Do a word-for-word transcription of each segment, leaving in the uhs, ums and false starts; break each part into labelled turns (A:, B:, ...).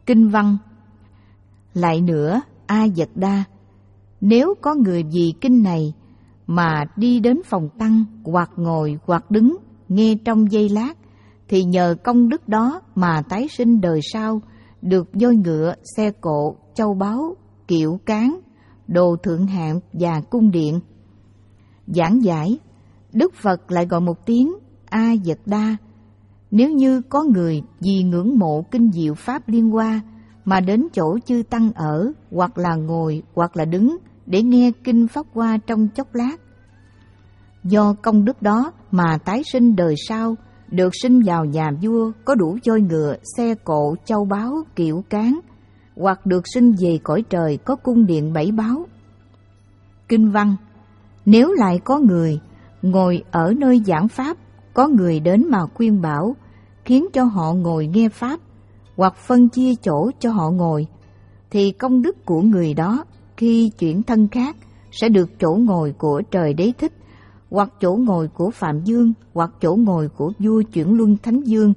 A: Kinh văn. Lại nữa, A Dật Đa, nếu có người vì kinh này mà đi đến phòng tăng hoặc ngồi hoặc đứng nghe trong giây lát, thì nhờ công đức đó mà tái sinh đời sau, được voi ngựa, xe cộ, châu báu, kiệu cán, đồ thượng hạng và cung điện. Giảng giải, Đức Phật lại gọi một tiếng A Dật Đa. Nếu như có người vì ngưỡng mộ kinh diệu pháp Liên Hoa mà đến chỗ chư tăng ở, hoặc là ngồi hoặc là đứng để nghe kinh Pháp Hoa trong chốc lát, do công đức đó mà tái sinh đời sau, được sinh vào nhà vua có đủ voi ngựa, xe cộ, châu báu, kiệu cán, hoặc được sinh về cõi trời có cung điện bảy báu. Kinh văn. Nếu lại có người ngồi ở nơi giảng pháp, có người đến mà khuyên bảo, khiến cho họ ngồi nghe pháp, hoặc phân chia chỗ cho họ ngồi, thì công đức của người đó khi chuyển thân khác sẽ được chỗ ngồi của Trời Đế Thích, hoặc chỗ ngồi của Phạm Dương, hoặc chỗ ngồi của vua Chuyển Luân Thánh Dương.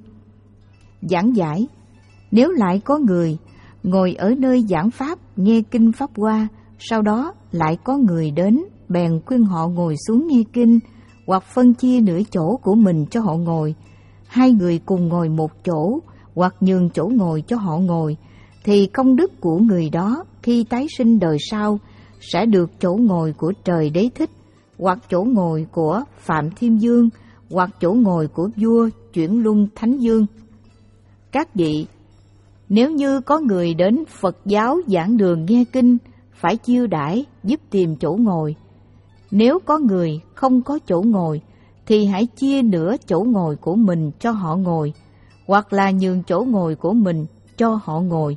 A: Giảng giải, nếu lại có người ngồi ở nơi giảng pháp nghe kinh Pháp Hoa, sau đó lại có người đến bèn khuyên họ ngồi xuống nghe kinh, hoặc phân chia nửa chỗ của mình cho họ ngồi, hai người cùng ngồi một chỗ, hoặc nhường chỗ ngồi cho họ ngồi, thì công đức của người đó khi tái sinh đời sau sẽ được chỗ ngồi của Trời Đế Thích, hoặc chỗ ngồi của Phạm Thiên Dương, hoặc chỗ ngồi của vua Chuyển Luân Thánh Dương. Các vị, nếu như có người đến Phật giáo giảng đường nghe kinh, phải chiêu đãi giúp tìm chỗ ngồi. Nếu có người không có chỗ ngồi, thì hãy chia nửa chỗ ngồi của mình cho họ ngồi, hoặc là nhường chỗ ngồi của mình cho họ ngồi,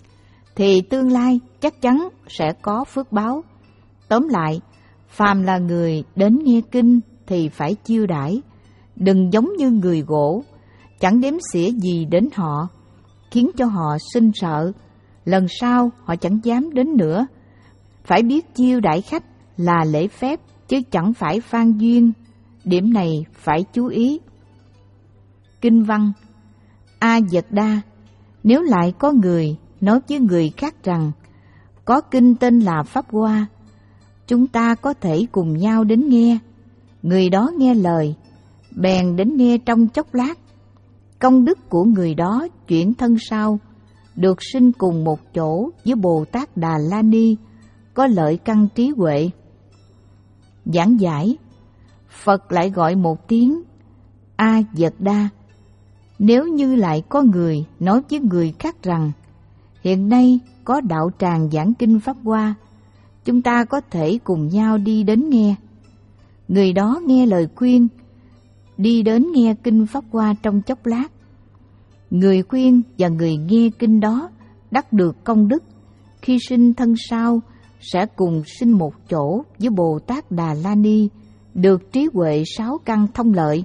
A: thì tương lai chắc chắn sẽ có phước báo. Tóm lại, phàm là người đến nghe kinh thì phải chiêu đãi, đừng giống như người gỗ, chẳng đếm xỉa gì đến họ, khiến cho họ sinh sợ, lần sau họ chẳng dám đến nữa. Phải biết chiêu đãi khách là lễ phép, chứ chẳng phải phan duyên, điểm này phải chú ý. Kinh văn. A Dật Đa, nếu lại có người nói với người khác rằng, có kinh tên là Pháp Hoa, chúng ta có thể cùng nhau đến nghe. Người đó nghe lời, bèn đến nghe trong chốc lát. Công đức của người đó chuyển thân sau, được sinh cùng một chỗ với Bồ Tát Đà La Ni, có lợi căn trí huệ. Giảng giải, Phật lại gọi một tiếng A Dật Đa. Nếu như lại có người nói với người khác rằng, hiện nay có đạo tràng giảng kinh Pháp Hoa, chúng ta có thể cùng nhau đi đến nghe. Người đó nghe lời khuyên, đi đến nghe kinh Pháp Hoa trong chốc lát. Người khuyên và người nghe kinh đó đắc được công đức, khi sinh thân sau sẽ cùng sinh một chỗ với Bồ Tát Đà La Ni, được trí huệ sáu căn thông lợi.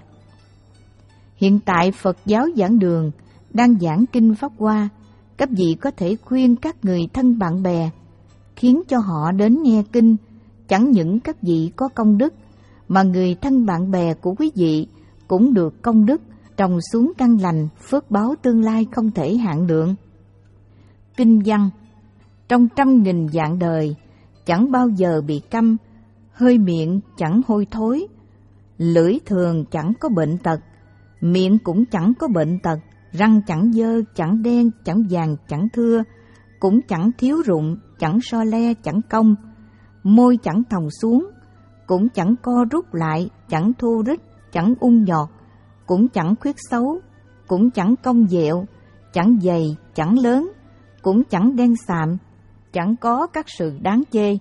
A: Hiện tại Phật giáo giảng đường đang giảng kinh Pháp Hoa, các vị có thể khuyên các người thân bạn bè, khiến cho họ đến nghe kinh. Chẳng những các vị có công đức, mà người thân bạn bè của quý vị cũng được công đức, trồng xuống căn lành, phước báo tương lai không thể hạn lượng. Kinh văn. Trong trăm nghìn vạn đời, chẳng bao giờ bị câm, hơi miệng chẳng hôi thối, lưỡi thường chẳng có bệnh tật, miệng cũng chẳng có bệnh tật, răng chẳng dơ, chẳng đen, chẳng vàng, chẳng thưa, cũng chẳng thiếu rụng, chẳng so le, chẳng cong, môi chẳng thòng xuống, cũng chẳng co rút lại, chẳng thô rích, chẳng ung nhọt, cũng chẳng khuyết xấu, cũng chẳng cong dẹo, chẳng dày, chẳng lớn, cũng chẳng đen xạm, chẳng có các sự đáng chê.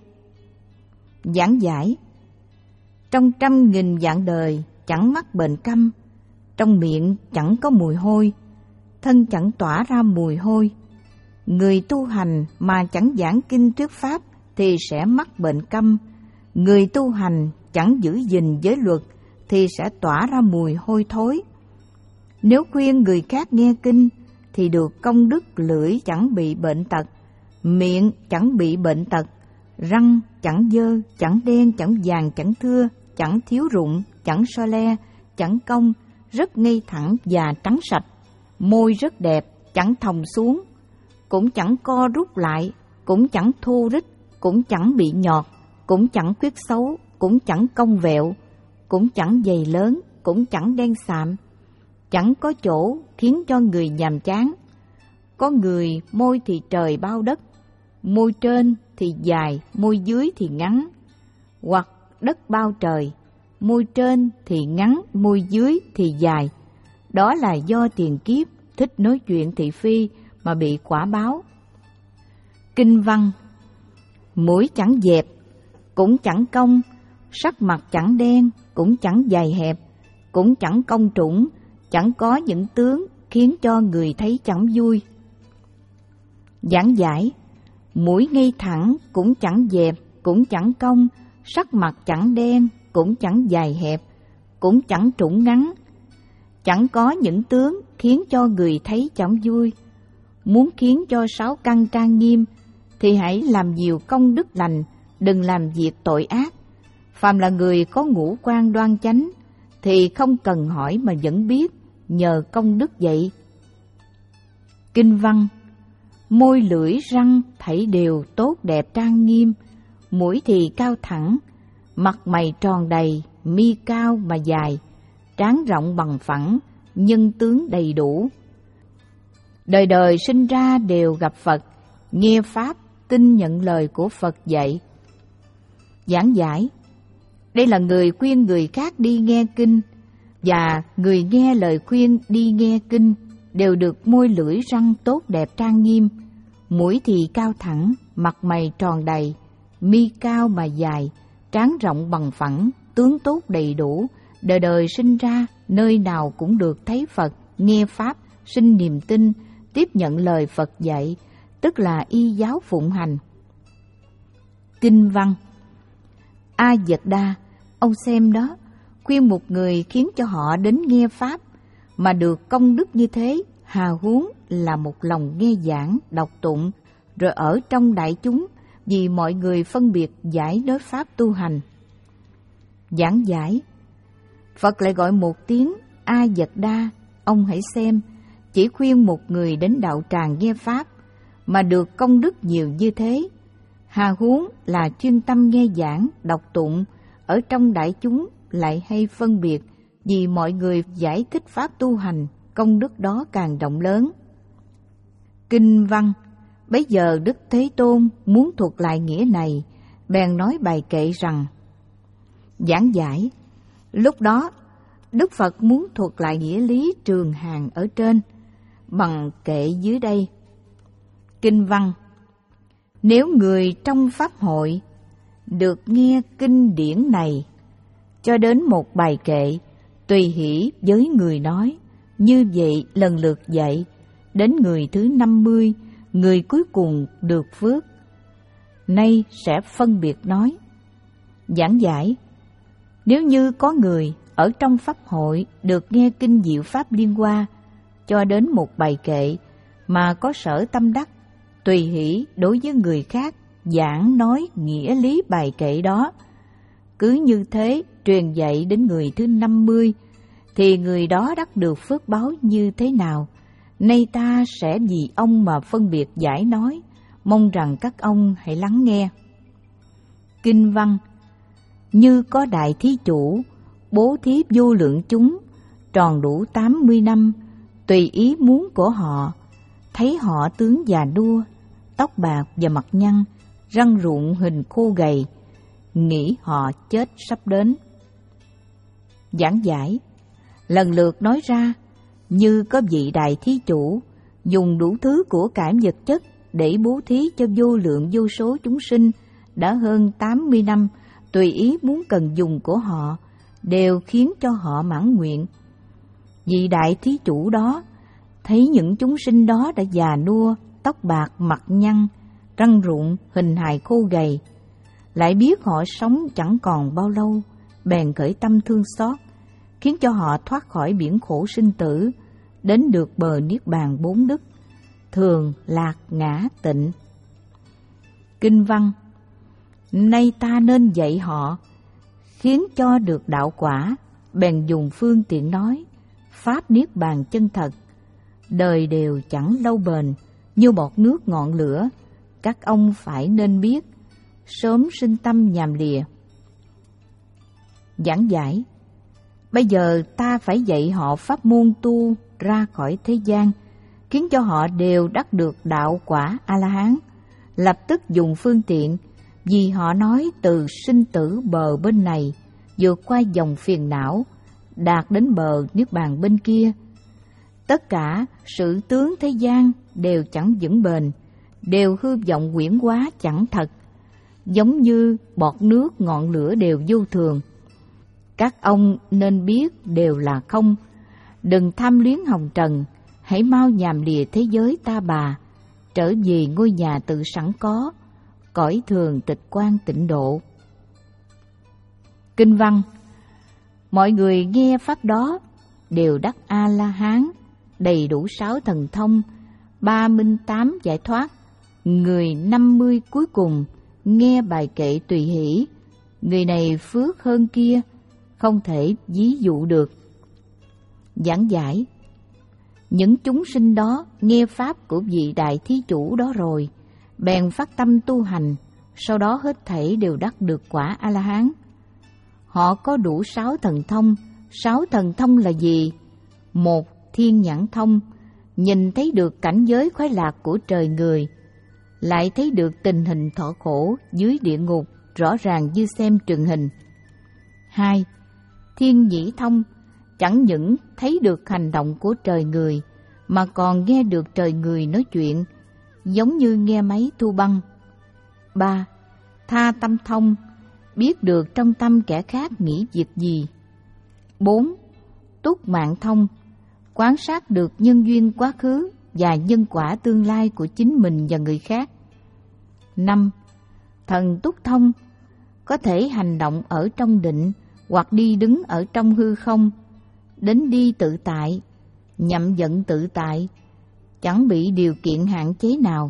A: Giảng giải, trong trăm nghìn vạn đời chẳng mắc bệnh câm, trong miệng chẳng có mùi hôi, thân chẳng tỏa ra mùi hôi. Người tu hành mà chẳng giảng kinh thuyết pháp thì sẽ mắc bệnh câm, người tu hành chẳng giữ gìn giới luật thì sẽ tỏa ra mùi hôi thối. Nếu khuyên người khác nghe kinh thì được công đức, lưỡi chẳng bị bệnh tật, miệng chẳng bị bệnh tật, răng chẳng dơ, chẳng đen, chẳng vàng, chẳng thưa, chẳng thiếu rụng, chẳng so le, chẳng cong, rất ngay thẳng và trắng sạch, môi rất đẹp, chẳng thòng xuống, cũng chẳng co rút lại, cũng chẳng thô rích, cũng chẳng bị nhọt, cũng chẳng khuyết xấu, cũng chẳng cong vẹo, cũng chẳng dày lớn, cũng chẳng đen sạm. Chẳng có chỗ khiến cho người nhàm chán. Có người môi thì trời bao đất, môi trên thì dài, môi dưới thì ngắn. Hoặc đất bao trời, môi trên thì ngắn, môi dưới thì dài. Đó là do tiền kiếp thích nói chuyện thị phi mà bị quả báo. Kinh văn: mũi chẳng dẹp, cũng chẳng cong, sắc mặt chẳng đen, cũng chẳng dài hẹp, cũng chẳng cong trũng, chẳng có những tướng khiến cho người thấy chẳng vui. Giảng giải: mũi ngay thẳng, cũng chẳng dẹp, cũng chẳng cong, sắc mặt chẳng đen, cũng chẳng dài hẹp, cũng chẳng trũng ngắn, chẳng có những tướng khiến cho người thấy chẳng vui. Muốn khiến cho sáu căn trang nghiêm thì hãy làm nhiều công đức lành, đừng làm việc tội ác. Phàm là người có ngũ quan đoan chánh thì không cần hỏi mà vẫn biết, nhờ công đức vậy. Kinh văn: môi lưỡi răng thảy đều tốt đẹp trang nghiêm, mũi thì cao thẳng, mặt mày tròn đầy, mi cao mà dài, trán rộng bằng phẳng, nhân tướng đầy đủ. Đời đời sinh ra đều gặp Phật, nghe Pháp, tin nhận lời của Phật dạy. Giảng giải: đây là người khuyên người khác đi nghe kinh, và người nghe lời khuyên đi nghe kinh đều được môi lưỡi răng tốt đẹp trang nghiêm, mũi thì cao thẳng, mặt mày tròn đầy, mi cao mà dài, trán rộng bằng phẳng, tướng tốt đầy đủ, đời đời sinh ra nơi nào cũng được thấy Phật, nghe Pháp, sinh niềm tin, tiếp nhận lời Phật dạy, tức là y giáo phụng hành. Kinh văn: A Dật Đa, ông xem đó, khuyên một người khiến cho họ đến nghe Pháp mà được công đức như thế, hà huống là một lòng nghe giảng, đọc tụng, rồi ở trong đại chúng vì mọi người phân biệt giải đối Pháp tu hành. Giảng giải: Phật lại gọi một tiếng A Dật Đa, ông hãy xem, chỉ khuyên một người đến đạo tràng nghe Pháp mà được công đức nhiều như thế, hà huống là chuyên tâm nghe giảng, đọc tụng, ở trong đại chúng lại hay phân biệt vì mọi người giải thích Pháp tu hành, công đức đó càng rộng lớn. Kinh văn: bấy giờ Đức Thế Tôn muốn thuật lại nghĩa này, bèn nói bài kệ rằng. Giảng giải: lúc đó Đức Phật muốn thuật lại nghĩa lý trường hàng ở trên bằng kệ dưới đây. Kinh văn: nếu người trong pháp hội được nghe kinh điển này, cho đến một bài kệ, tùy hỷ với người nói, như vậy lần lượt dạy, đến người thứ năm mươi, người cuối cùng được phước. Nay sẽ phân biệt nói. Giảng giải: nếu như có người ở trong pháp hội được nghe kinh diệu pháp Liên Hoa, cho đến một bài kệ mà có sở tâm đắc, tùy hỷ đối với người khác giảng nói nghĩa lý bài kệ đó, cứ như thế truyền dạy đến người thứ năm mươi, thì người đó đắc được phước báo như thế nào? Nay ta sẽ vì ông mà phân biệt giải nói, mong rằng các ông hãy lắng nghe. Kinh văn: như có đại thí chủ bố thí vô lượng chúng, tròn đủ tám mươi năm, tùy ý muốn của họ, thấy họ tướng già nua, tóc bạc và mặt nhăn, răng rụng hình khô gầy, nghĩ họ chết sắp đến. Giảng giải: lần lượt nói ra, như có vị đại thí chủ dùng đủ thứ của cải vật chất để bố thí cho vô lượng vô số chúng sinh đã hơn tám mươi năm, tùy ý muốn cần dùng của họ, đều khiến cho họ mãn nguyện. Vị đại thí chủ đó thấy những chúng sinh đó đã già nua, tóc bạc, mặt nhăn, răng rụng, hình hài khô gầy, lại biết họ sống chẳng còn bao lâu, bèn khởi tâm thương xót, khiến cho họ thoát khỏi biển khổ sinh tử, đến được bờ niết bàn bốn đức, thường, lạc, ngã, tịnh. Kinh văn: nay ta nên dạy họ, khiến cho được đạo quả, bèn dùng phương tiện nói, pháp niết bàn chân thật, đời đều chẳng lâu bền, như bọt nước ngọn lửa, các ông phải nên biết, sớm sinh tâm nhàm lìa. Giảng giải. Bây giờ ta phải dạy họ pháp môn tu ra khỏi thế gian, khiến cho họ đều đắc được đạo quả A-la-hán, lập tức dùng phương tiện, vì họ nói từ sinh tử bờ bên này, vượt qua dòng phiền não, đạt đến bờ niết bàn bên kia. Tất cả sự tướng thế gian đều chẳng vững bền, đều hư vọng quyển hóa chẳng thật, giống như bọt nước ngọn lửa đều vô thường. Các ông nên biết đều là không, đừng tham luyến hồng trần, hãy mau nhàm lìa thế giới ta bà, trở về ngôi nhà tự sẵn có, cõi thường tịch quan tịnh độ. Kinh văn. Mọi người nghe pháp đó đều đắc A-la-hán, đầy đủ sáu thần thông, ba minh tám giải thoát. Người năm mươi cuối cùng nghe bài kệ tùy hỷ, người này phước hơn kia, không thể ví dụ được. Giảng giải. Những chúng sinh đó nghe pháp của vị đại thí chủ đó rồi, bèn phát tâm tu hành, sau đó hết thảy đều đắc được quả A-la-hán. Họ có đủ sáu thần thông. Sáu thần thông là gì? Một, thiên nhãn thông, nhìn thấy được cảnh giới khoái lạc của trời người, lại thấy được tình hình thọ khổ dưới địa ngục rõ ràng như xem truyền hình. Hai, thiên nhĩ thông, chẳng những thấy được hành động của trời người, mà còn nghe được trời người nói chuyện, giống như nghe máy thu băng. Ba, tha tâm thông, biết được trong tâm kẻ khác nghĩ việc gì. Bốn, túc mạng thông, quan sát được nhân duyên quá khứ và nhân quả tương lai của chính mình và người khác. Năm, thần túc thông, có thể hành động ở trong định hoặc đi đứng ở trong hư không, đến đi tự tại, nhậm vận tự tại, chẳng bị điều kiện hạn chế nào.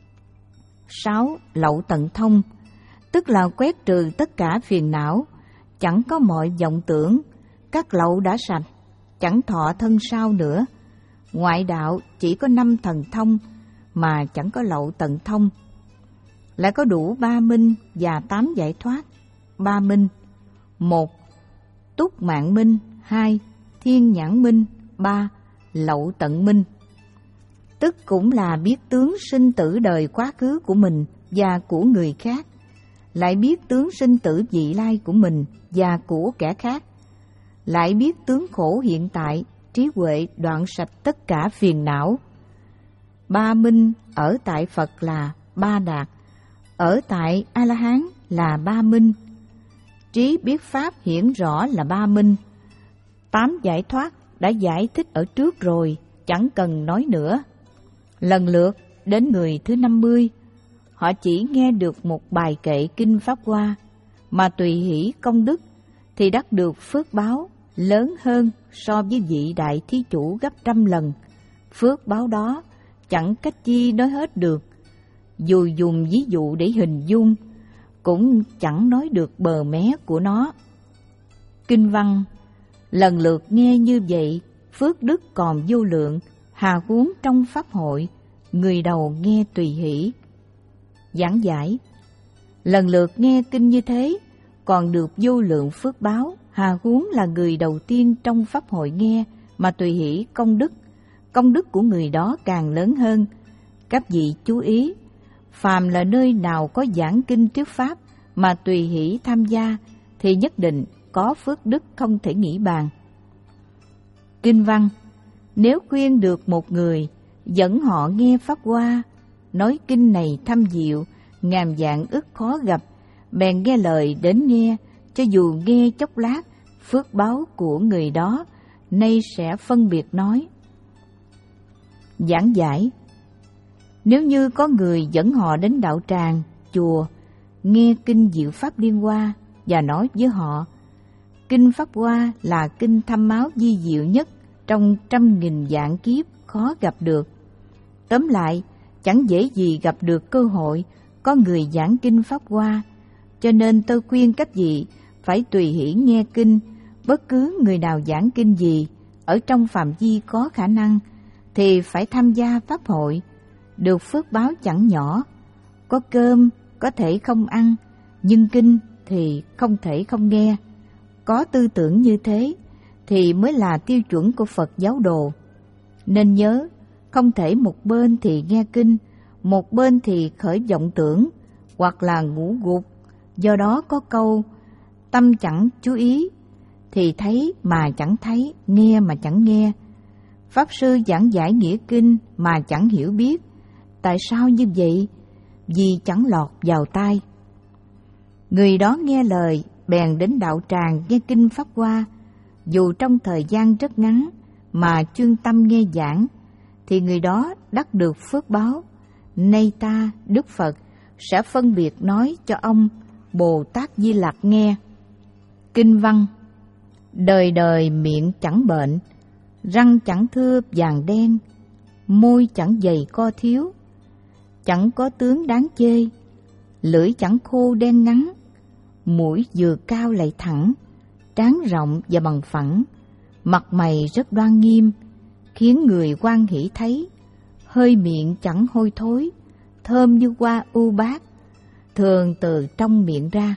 A: Sáu, lậu tận thông, tức là quét trừ tất cả phiền não, chẳng có mọi vọng tưởng, các lậu đã sạch, chẳng thọ thân sau nữa. Ngoại đạo chỉ có năm thần thông mà chẳng có lậu tận thông. Lại có đủ ba minh và tám giải thoát. Ba minh: một, túc mạng minh; hai, thiên nhãn minh; ba, lậu tận minh. Tức cũng là biết tướng sinh tử đời quá khứ của mình và của người khác, lại biết tướng sinh tử vị lai của mình và của kẻ khác, lại biết tướng khổ hiện tại, trí huệ đoạn sạch tất cả phiền não. Ba minh ở tại Phật là ba đạt, ở tại A-la-hán là ba minh, trí biết pháp hiển rõ là ba minh. Tám giải thoát đã giải thích ở trước rồi, chẳng cần nói nữa. Lần lượt đến người thứ năm mươi, họ chỉ nghe được một bài kệ kinh Pháp Hoa, mà tùy hỷ công đức thì đắc được phước báo lớn hơn so với vị đại thí chủ gấp trăm lần. Phước báo đó chẳng cách chi nói hết được, dù dùng ví dụ để hình dung cũng chẳng nói được bờ mé của nó. Kinh văn lần lượt nghe như vậy, phước đức còn vô lượng, hà huống trong pháp hội, người đầu nghe tùy hỷ. Giảng giải: lần lượt nghe kinh như thế còn được vô lượng phước báo, hà huống là người đầu tiên trong pháp hội nghe mà tùy hỷ công đức, công đức của người đó càng lớn hơn. Các vị chú ý, phàm là nơi nào có giảng kinh thuyết pháp mà tùy hỷ tham gia thì nhất định có phước đức không thể nghĩ bàn. Kinh văn: nếu khuyên được một người, dẫn họ nghe Pháp Hoa, nói kinh này thâm diệu, ngàn vạn ức khó gặp, bèn nghe lời đến nghe, cho dù nghe chốc lát, phước báo của người đó nay sẽ phân biệt nói. Giảng giải: nếu như có người dẫn họ đến đạo tràng, chùa, nghe kinh diệu pháp Liên Hoa và nói với họ, kinh Pháp Hoa là kinh thâm máu di diệu nhất trong trăm nghìn vạn kiếp khó gặp được. Tóm lại, chẳng dễ gì gặp được cơ hội có người giảng kinh Pháp Hoa, cho nên tôi khuyên các vị phải tùy hỷ nghe kinh. Bất cứ người nào giảng kinh gì ở trong phạm vi có khả năng thì phải tham gia pháp hội, được phước báo chẳng nhỏ. Có cơm có thể không ăn, nhưng kinh thì không thể không nghe. Có tư tưởng như thế thì mới là tiêu chuẩn của Phật giáo đồ. Nên nhớ, không thể một bên thì nghe kinh, một bên thì khởi vọng tưởng, hoặc là ngủ gục. Do đó có câu, tâm chẳng chú ý, thì thấy mà chẳng thấy, nghe mà chẳng nghe. Pháp sư giảng giải nghĩa kinh mà chẳng hiểu biết. Tại sao như vậy? Vì chẳng lọt vào tai. Người đó nghe lời, bèn đến đạo tràng nghe kinh Pháp Hoa. Dù trong thời gian rất ngắn mà chuyên tâm nghe giảng, thì người đó đắc được phước báo. Nay ta, Đức Phật, sẽ phân biệt nói cho ông Bồ Tát Di Lặc nghe. Kinh văn: đời đời miệng chẳng bệnh, răng chẳng thưa vàng đen, môi chẳng dày co thiếu, chẳng có tướng đáng chê, lưỡi chẳng khô đen ngắn, mũi vừa cao lại thẳng, trán rộng và bằng phẳng, mặt mày rất đoan nghiêm, khiến người hoan hỷ thấy, hơi miệng chẳng hôi thối, thơm như hoa u bát, thường từ trong miệng ra.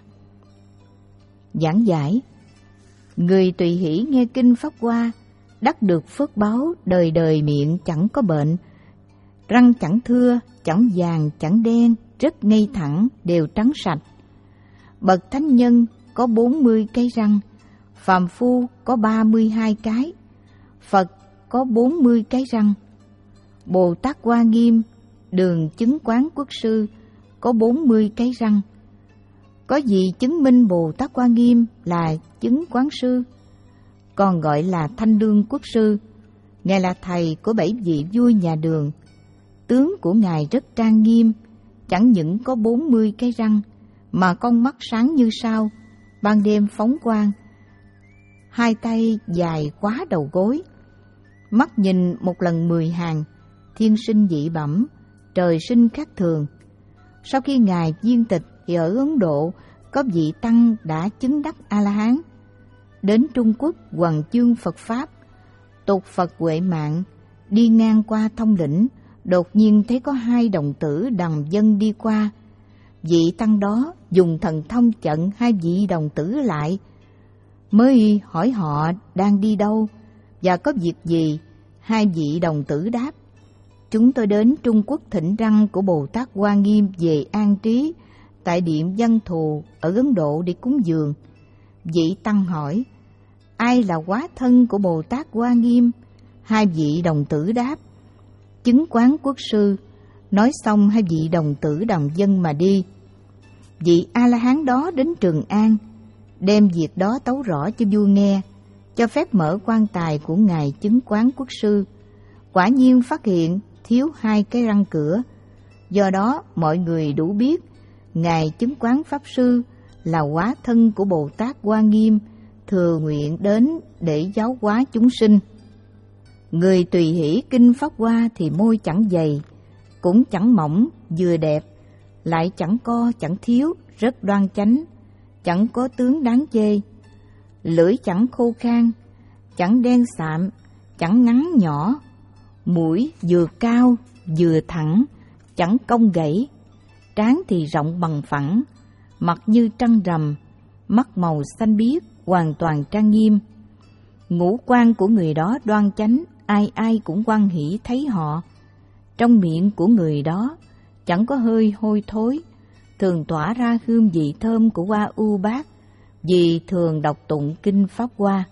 A: Giảng giải: người tùy hỷ nghe kinh Pháp Hoa đắc được phước báo đời đời miệng chẳng có bệnh, răng chẳng thưa, chẳng vàng, chẳng đen, rất ngay thẳng, đều trắng sạch. Bậc thánh nhân có bốn mươi cái răng, phàm phu có ba mươi hai cái, Phật có bốn mươi cái răng. Bồ Tát Hoa Nghiêm, đường chứng quán quốc sư có bốn mươi cái răng. Có gì chứng minh Bồ Tát Hoa Nghiêm là chứng quán sư, còn gọi là Thanh Lương quốc sư. Ngài là thầy của bảy vị vua nhà Đường. Tướng của Ngài rất trang nghiêm, chẳng những có bốn mươi cái răng, mà con mắt sáng như sao, ban đêm phóng quang, hai tay dài quá đầu gối, mắt nhìn một lần mười hàng, thiên sinh dị bẩm, trời sinh khác thường. Sau khi Ngài viên tịch thì ở Ấn Độ có vị tăng đã chứng đắc A-la-hán. Đến Trung Quốc hoằng chương Phật Pháp, tục Phật Huệ Mạng, đi ngang qua Thông Lĩnh, đột nhiên thấy có hai đồng tử đằng dân đi qua. Vị tăng đó dùng thần thông chặn hai vị đồng tử lại, mới hỏi họ đang đi đâu và có việc gì. Hai vị đồng tử đáp: chúng tôi đến Trung Quốc thỉnh răng của Bồ Tát Hoa Nghiêm về an trí tại điện Văn Thù ở Ấn Độ để cúng dường. Vị tăng hỏi: ai là hóa thân của Bồ Tát Hoa Nghiêm? Hai vị đồng tử đáp: chứng quán quốc sư. Nói xong hai vị đồng tử đằng dân mà đi. Vị A-la-hán đó đến Trường An, đem việc đó tấu rõ cho vua nghe, cho phép mở quan tài của Ngài chứng quán quốc sư. Quả nhiên phát hiện thiếu hai cái răng cửa. Do đó mọi người đủ biết Ngài chứng quán pháp sư là hóa thân của Bồ Tát Hoa Nghiêm, thừa nguyện đến để giáo hóa chúng sinh. Người tùy hỷ kinh Pháp Hoa thì môi chẳng dày, cũng chẳng mỏng, vừa đẹp, lại chẳng co chẳng thiếu, rất đoan chánh, chẳng có tướng đáng chê. Lưỡi chẳng khô khan, chẳng đen sạm, chẳng ngắn nhỏ, mũi vừa cao vừa thẳng, chẳng cong gãy, trán thì rộng bằng phẳng, mặt như trăng rằm, mắt màu xanh biếc, hoàn toàn trang nghiêm. Ngũ quan của người đó đoan chánh, ai ai cũng hoan hỷ thấy họ. Trong miệng của người đó chẳng có hơi hôi thối, thường tỏa ra hương vị thơm của hoa u bát, vì thường đọc tụng kinh Pháp Hoa.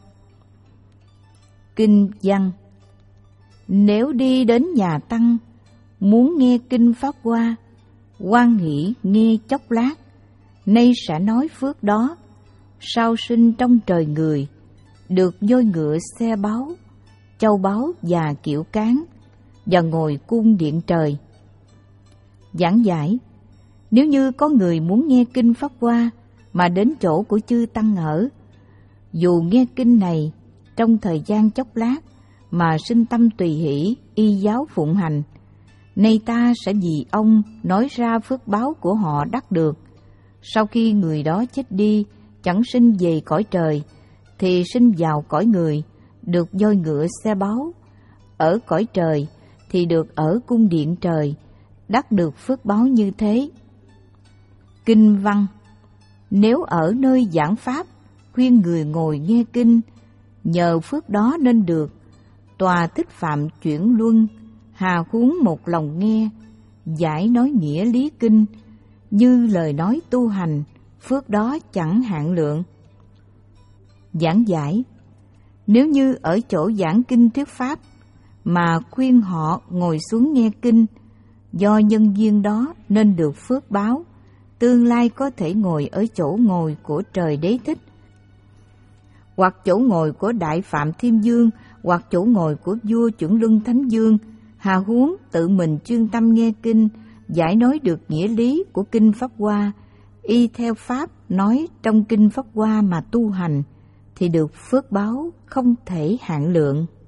A: Kinh văn: nếu đi đến nhà tăng, muốn nghe kinh Pháp Hoa, hoan hỷ nghe chốc lát, nay sẽ nói phước đó, sao sinh trong trời người, được voi ngựa xe báu, châu báu và kiệu cán, và ngồi cung điện trời. Giảng giải: nếu như có người muốn nghe kinh Pháp Hoa mà đến chỗ của chư tăng ở, dù nghe kinh này trong thời gian chốc lát mà sinh tâm tùy hỷ y giáo phụng hành, nay ta sẽ vì ông nói ra phước báo của họ đắc được. Sau khi người đó chết đi, chẳng sinh về cõi trời, thì sinh vào cõi người, được voi ngựa xe báu. Ở cõi trời thì được ở cung điện trời, đắc được phước báo như thế. Kinh văn: nếu ở nơi giảng pháp, khuyên người ngồi nghe kinh, nhờ phước đó nên được, tòa thích phạm chuyển luân, hà huống một lòng nghe, giải nói nghĩa lý kinh, như lời nói tu hành, phước đó chẳng hạn lượng. Giảng giải: nếu như ở chỗ giảng kinh thuyết pháp, mà khuyên họ ngồi xuống nghe kinh, do nhân duyên đó nên được phước báo, tương lai có thể ngồi ở chỗ ngồi của Trời Đế Thích, hoặc chỗ ngồi của Đại Phạm Thiên Dương, hoặc chỗ ngồi của vua Chuẩn Luân Thánh Dương, hà huống tự mình chuyên tâm nghe kinh, giải nói được nghĩa lý của kinh Pháp Hoa, y theo pháp nói trong kinh Pháp Hoa mà tu hành, thì được phước báo không thể hạn lượng.